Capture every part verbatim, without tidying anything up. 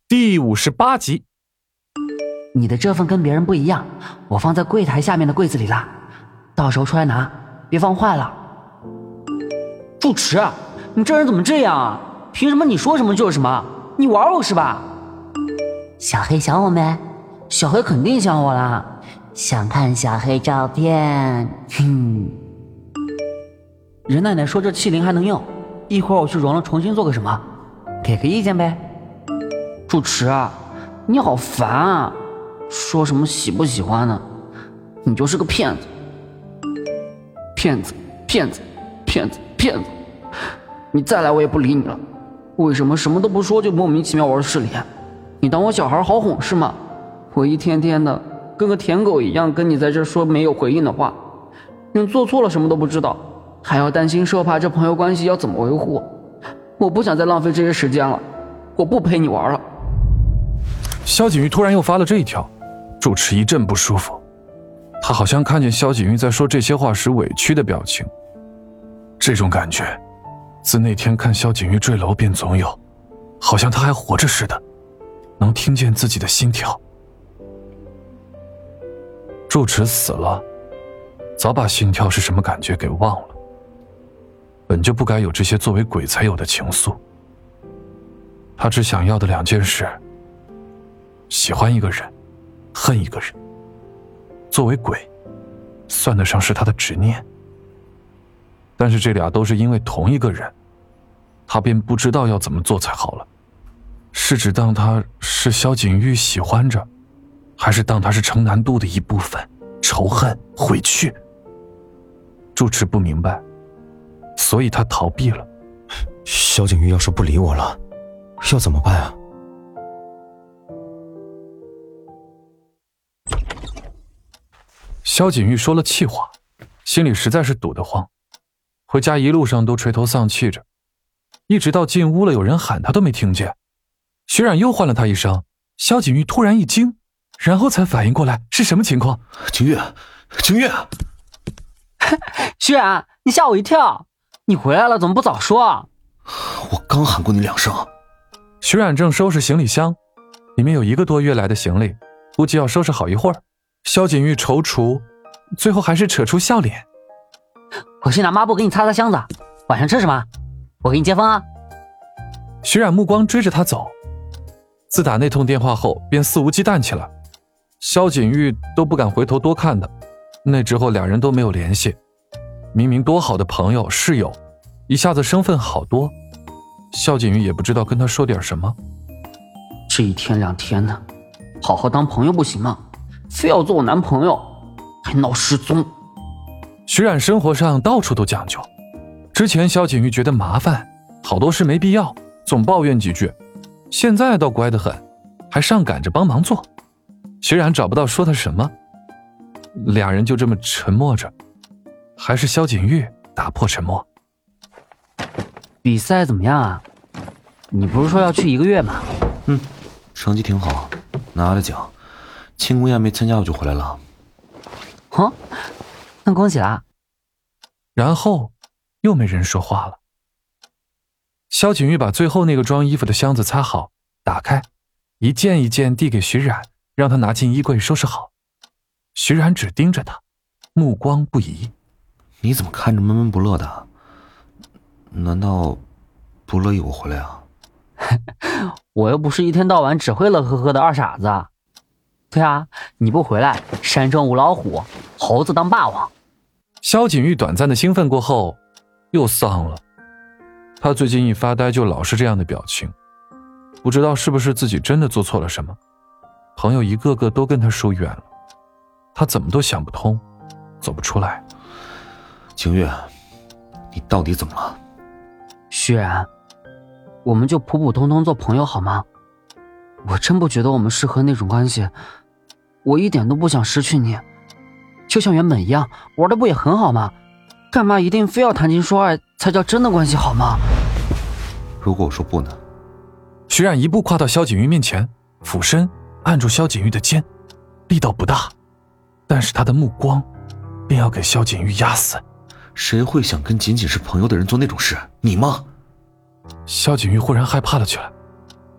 第五十八集。 你的这份跟别人不一样，我放在柜台下面的柜子里了，到时候出来拿，别放坏了。住持，你这人怎么这样啊？凭什么你说什么就是什么？你玩我是吧？小黑想我没？小黑肯定想我啦。想看小黑照片？哼。任奶奶说这气灵还能用，一会儿我去融了重新做个什么，给个意见呗。住持啊，你好烦啊！说什么喜不喜欢呢？你就是个骗子，骗子，骗子，骗子，骗子！你再来我也不理你了。为什么什么都不说就莫名其妙玩势利眼？你当我小孩好哄是吗？我一天天的跟个舔狗一样跟你在这说没有回应的话，人做错了什么都不知道，还要担心受怕这朋友关系要怎么维护？我不想再浪费这些时间了，我不陪你玩了。 萧景玉突然又发了这一条，住持一阵不舒服，他好像看见萧景玉在说这些话时委屈的表情。这种感觉自那天看萧景玉坠楼便总有，好像他还活着似的，能听见自己的心跳。住持死了，早把心跳是什么感觉给忘了，本就不该有这些作为鬼才有的情愫。他只想要的两件事，喜欢一个人，恨一个人。作为鬼，算得上是他的执念。但是这俩都是因为同一个人，他便不知道要怎么做才好了。是指当他是萧景玉喜欢着，还是当他是程南渡的一部分，仇恨回去？住持不明白，所以他逃避了。 萧景玉要是不理我了，要怎么办啊？ 萧景玉说了气话，心里实在是堵得慌，回家一路上都垂头丧气着，一直到进屋了有人喊他都没听见。徐冉又唤了他一声，萧景玉突然一惊，然后才反应过来是什么情况。 景玉，景玉！ 徐冉，你吓我一跳，你回来了怎么不早说啊？ 我刚喊过你两声。 徐冉正收拾行李箱，里面有一个多月来的行李，估计要收拾好一会儿。萧景玉踌躇，最后还是扯出笑脸。 我去拿抹布给你擦擦箱子，晚上吃什么？我给你接风啊。 徐冉目光追着他走，自打那通电话后便肆无忌惮起来，萧景玉都不敢回头多看他。那之后俩人都没有联系，明明多好的朋友室友，一下子身份好多，萧景玉也不知道跟他说点什么。 这一天两天的，好好当朋友不行吗？非要做我男朋友，还闹失踪。 徐冉生活上到处都讲究，之前萧景玉觉得麻烦，好多事没必要，总抱怨几句，现在倒乖得很，还上赶着帮忙做。徐冉找不到说他什么，俩人就这么沉默着，还是萧景玉打破沉默。 比赛怎么样啊？你不是说要去一个月吗？ 嗯，成绩挺好，拿了奖，庆功宴没参加我就回来了。 哦，那恭喜啦。 然后又没人说话了。萧景玉把最后那个装衣服的箱子擦好，打开，一件一件递给徐冉，让他拿进衣柜收拾好。徐冉只盯着他，目光不移。 你怎么看着闷闷不乐的？难道不乐意我回来啊？ 我又不是一天到晚只会乐呵呵的二傻子。对啊，你不回来，山中无老虎，猴子当霸王。 萧景玉短暂的兴奋过后又丧了，他最近一发呆就老是这样的表情，不知道是不是自己真的做错了什么，朋友一个个都跟他疏远了，他怎么都想不通，走不出来。 景玉，你到底怎么了？ 徐冉，我们就普普通通做朋友好吗？我真不觉得我们适合那种关系，我一点都不想失去你，就像原本一样，玩的不也很好吗？干嘛一定非要谈情说爱才叫真的关系好吗？ 如果我说不呢？ 徐冉一步跨到萧景玉面前，俯身按住萧景玉的肩，力道不大，但是他的目光便要给萧景玉压死。 谁会想跟仅仅是朋友的人做那种事？你吗？ 萧景玉忽然害怕了起来，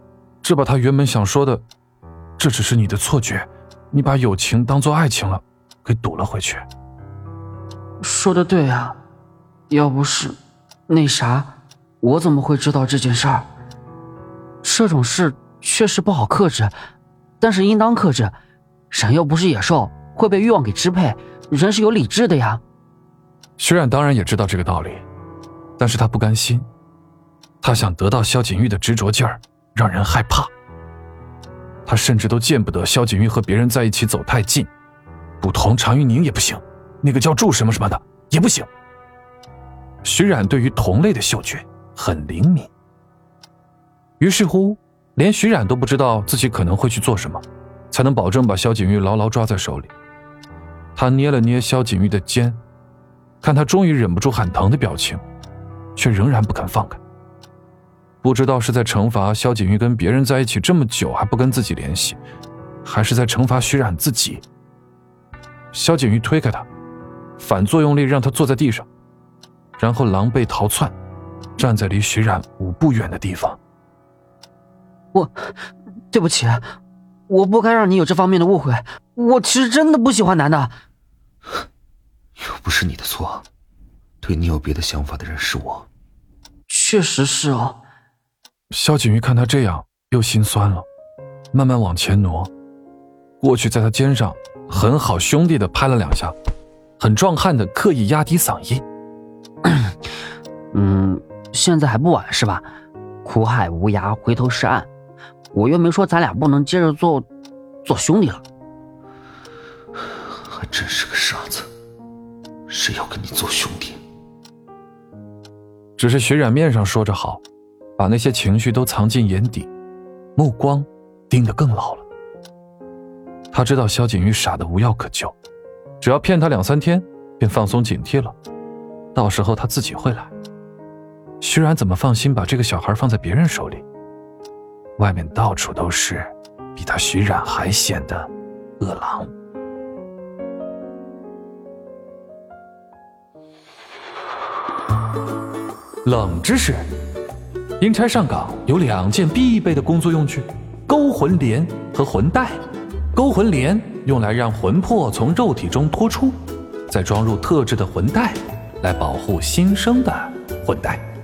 这把他原本想说的这只是你的错觉，你把友情当作爱情了给堵了回去。 说的对啊，要不是那啥，我怎么会知道这件事儿？这种事确实不好克制，但是应当克制。人又不是野兽，会被欲望给支配，人是有理智的呀。 徐冉当然也知道这个道理，但是他不甘心，他想得到萧景玉的执着劲儿让人害怕。他甚至都见不得萧景玉和别人在一起走太近，不同常玉宁也不行，那个叫祝什么什么的也不行。徐冉对于同类的嗅觉很灵敏，于是乎连徐冉都不知道自己可能会去做什么，才能保证把萧景玉牢牢抓在手里。他捏了捏萧景玉的肩，看他终于忍不住喊疼的表情，却仍然不肯放开。不知道是在惩罚萧景玉跟别人在一起这么久还不跟自己联系，还是在惩罚徐冉自己。萧景玉推开他，反作用力让他坐在地上，然后狼狈逃窜，站在离徐冉五步远的地方。 我对不起，我不该让你有这方面的误会，我其实真的不喜欢男的。 又不是你的错，对你有别的想法的人是我。 确实是哦。 萧景玉看他这样又心酸了，慢慢往前挪，过去在他肩上很好兄弟的拍了两下，很壮汉的刻意压低嗓音。 嗯，现在还不晚是吧？苦海无涯，回头是岸。我又没说咱俩不能接着做做兄弟了。 还真是个傻子，谁要跟你做兄弟？ 只是徐冉面上说着好，把那些情绪都藏进眼底，目光盯得更牢了。他知道萧景玉傻得无药可救，只要骗他两三天便放松警惕了，到时候他自己会来。徐冉怎么放心把这个小孩放在别人手里？外面到处都是比他徐冉还险的恶狼。冷知识：阴差上岗有两件必备的工作用具，勾魂帘和魂带。勾魂帘用来让魂魄从肉体中脱出，再装入特制的魂带来保护新生的魂带。